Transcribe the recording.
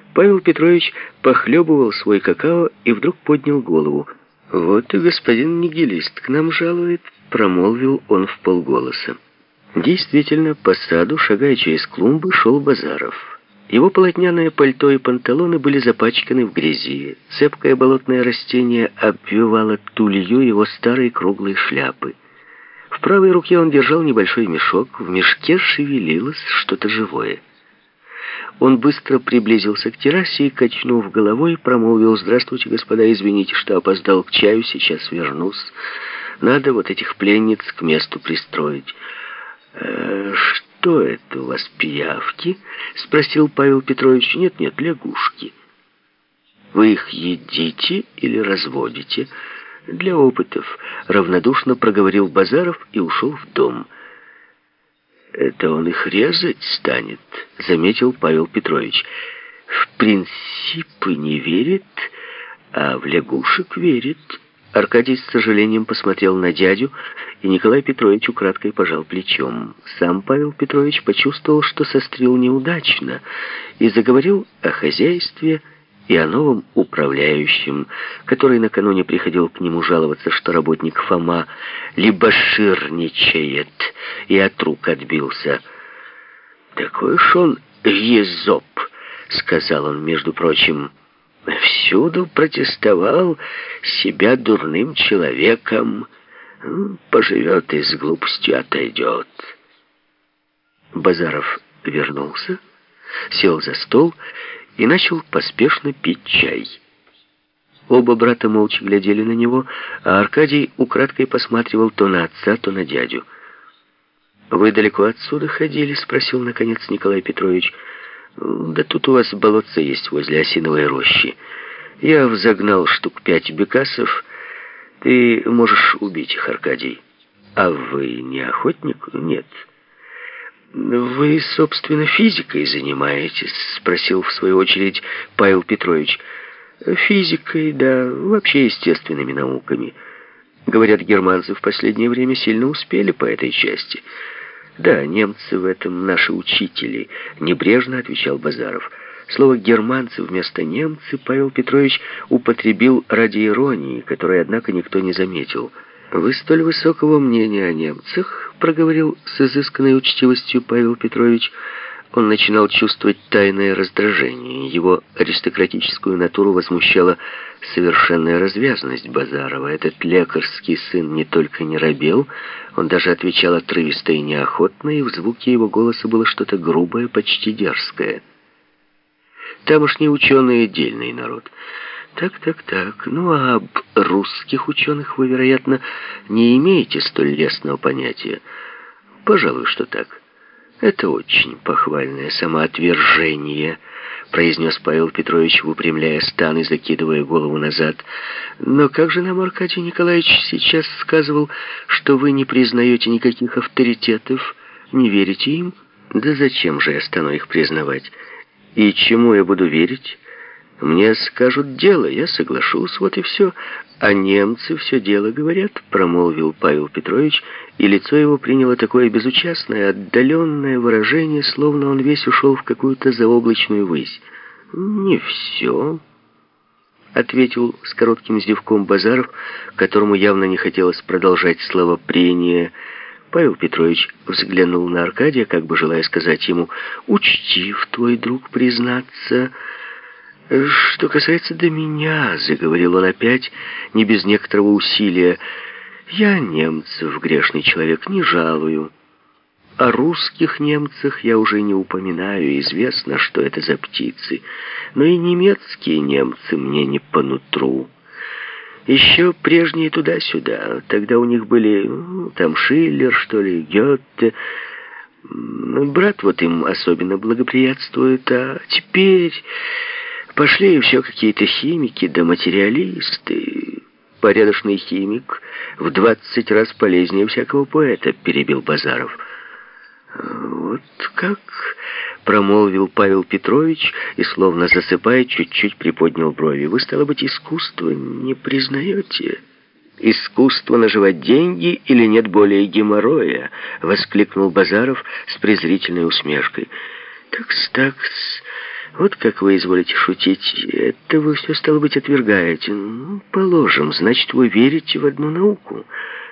Павел Петрович похлебывал свой какао и вдруг поднял голову. «Вот и господин нигилист к нам жалует», — промолвил он вполголоса. Действительно, по саду, шагая через клумбы, шел Базаров. Его полотняное пальто и панталоны были запачканы в грязи. Цепкое болотное растение обвивало тулью его старой круглой шляпы. В правой руке он держал небольшой мешок. В мешке шевелилось что-то живое. Он быстро приблизился к террасе и, качнув головой, промолвил: «Здравствуйте, господа, извините, что опоздал к чаю, сейчас вернусь. Надо вот этих пленниц к месту пристроить». «Что это у вас, пиявки?» — спросил Павел Петрович. «Нет, лягушки». «Вы их едите или разводите?» «Для опытов», — равнодушно проговорил Базаров и ушел в дом. «Это он их резать станет», — заметил Павел Петрович. «В принципы не верит, а в лягушек верит». Аркадий с сожалением посмотрел на дядю, и Николай Петрович украдкой пожал плечом. Сам Павел Петрович почувствовал, что сострил неудачно, и заговорил о хозяйстве и о новом управляющем, который накануне приходил к нему жаловаться, что работник Фома либоширничает и от рук отбился. «Такой ж он езоп», — сказал он, между прочим. «Всюду протестовал себя дурным человеком. Поживет и с глупостью отойдет». Базаров вернулся, сел за стол и начал поспешно пить чай. Оба брата молча глядели на него, а Аркадий украдкой посматривал то на отца, то на дядю. «Вы далеко отсюда ходили?» — спросил, наконец, Николай Петрович. «Да тут у вас болотце есть возле осиновой рощи. Я взогнал штук 5 бекасов. Ты можешь убить их, Аркадий». «А вы не охотник?» «Нет». «Вы, собственно, физикой занимаетесь?» — спросил в свою очередь Павел Петрович. «Физикой, да, вообще естественными науками. Говорят, германцы в последнее время сильно успели по этой части». «Да, немцы в этом наши учители», — небрежно отвечал Базаров. Слово «германцы» вместо «немцы» Павел Петрович употребил ради иронии, которой, однако, никто не заметил. «Вы столь высокого мнения о немцах», — проговорил с изысканной учтивостью Павел Петрович. Он начинал чувствовать тайное раздражение. Его аристократическую натуру возмущала совершенная развязность Базарова. Этот лекарский сын не только не робел, он даже отвечал отрывисто и неохотно, и в звуке его голоса было что-то грубое, почти дерзкое. Тамошние ученые — дельный народ. Так. Ну, а об русских ученых вы, вероятно, не имеете столь лестного понятия. Пожалуй, что так. «Это очень похвальное самоотвержение», — произнес Павел Петрович, выпрямляя стан и закидывая голову назад. «Но как же нам Аркадий Николаевич сейчас сказывал, что вы не признаете никаких авторитетов, не верите им?» «Да зачем же я стану их признавать? И чему я буду верить? Мне скажут дело, я соглашусь, вот и все. А немцы все дело говорят», — промолвил Павел Петрович, и лицо его приняло такое безучастное, отдаленное выражение, словно он весь ушел в какую-то заоблачную высь. «Не все», — ответил с коротким зевком Базаров, которому явно не хотелось продолжать словопрение. Павел Петрович взглянул на Аркадия, как бы желая сказать ему: «Учтив твой друг признаться». «Что касается до меня», — заговорил он опять, не без некоторого усилия, — «я немцев, грешный человек, не жалую. О русских немцах я уже не упоминаю, известно, что это за птицы. Но и немецкие немцы мне не по нутру. Еще прежние туда-сюда, тогда у них были, там Шиллер, что ли, Гёте. Брат вот им особенно благоприятствует, а теперь... Пошли еще какие-то химики да материалисты. Порядочный химик в 20 раз полезнее всякого поэта», — перебил Базаров. «Вот как?» — промолвил Павел Петрович и, словно засыпая, чуть-чуть приподнял брови. «Вы, стало быть, искусство не признаете?» «Искусство наживать деньги или нет более геморроя?» — воскликнул Базаров с презрительной усмешкой. «Такс, Вот как вы изволите шутить. Это вы все, стало быть, отвергаете. Ну, положим, значит, вы верите в одну науку.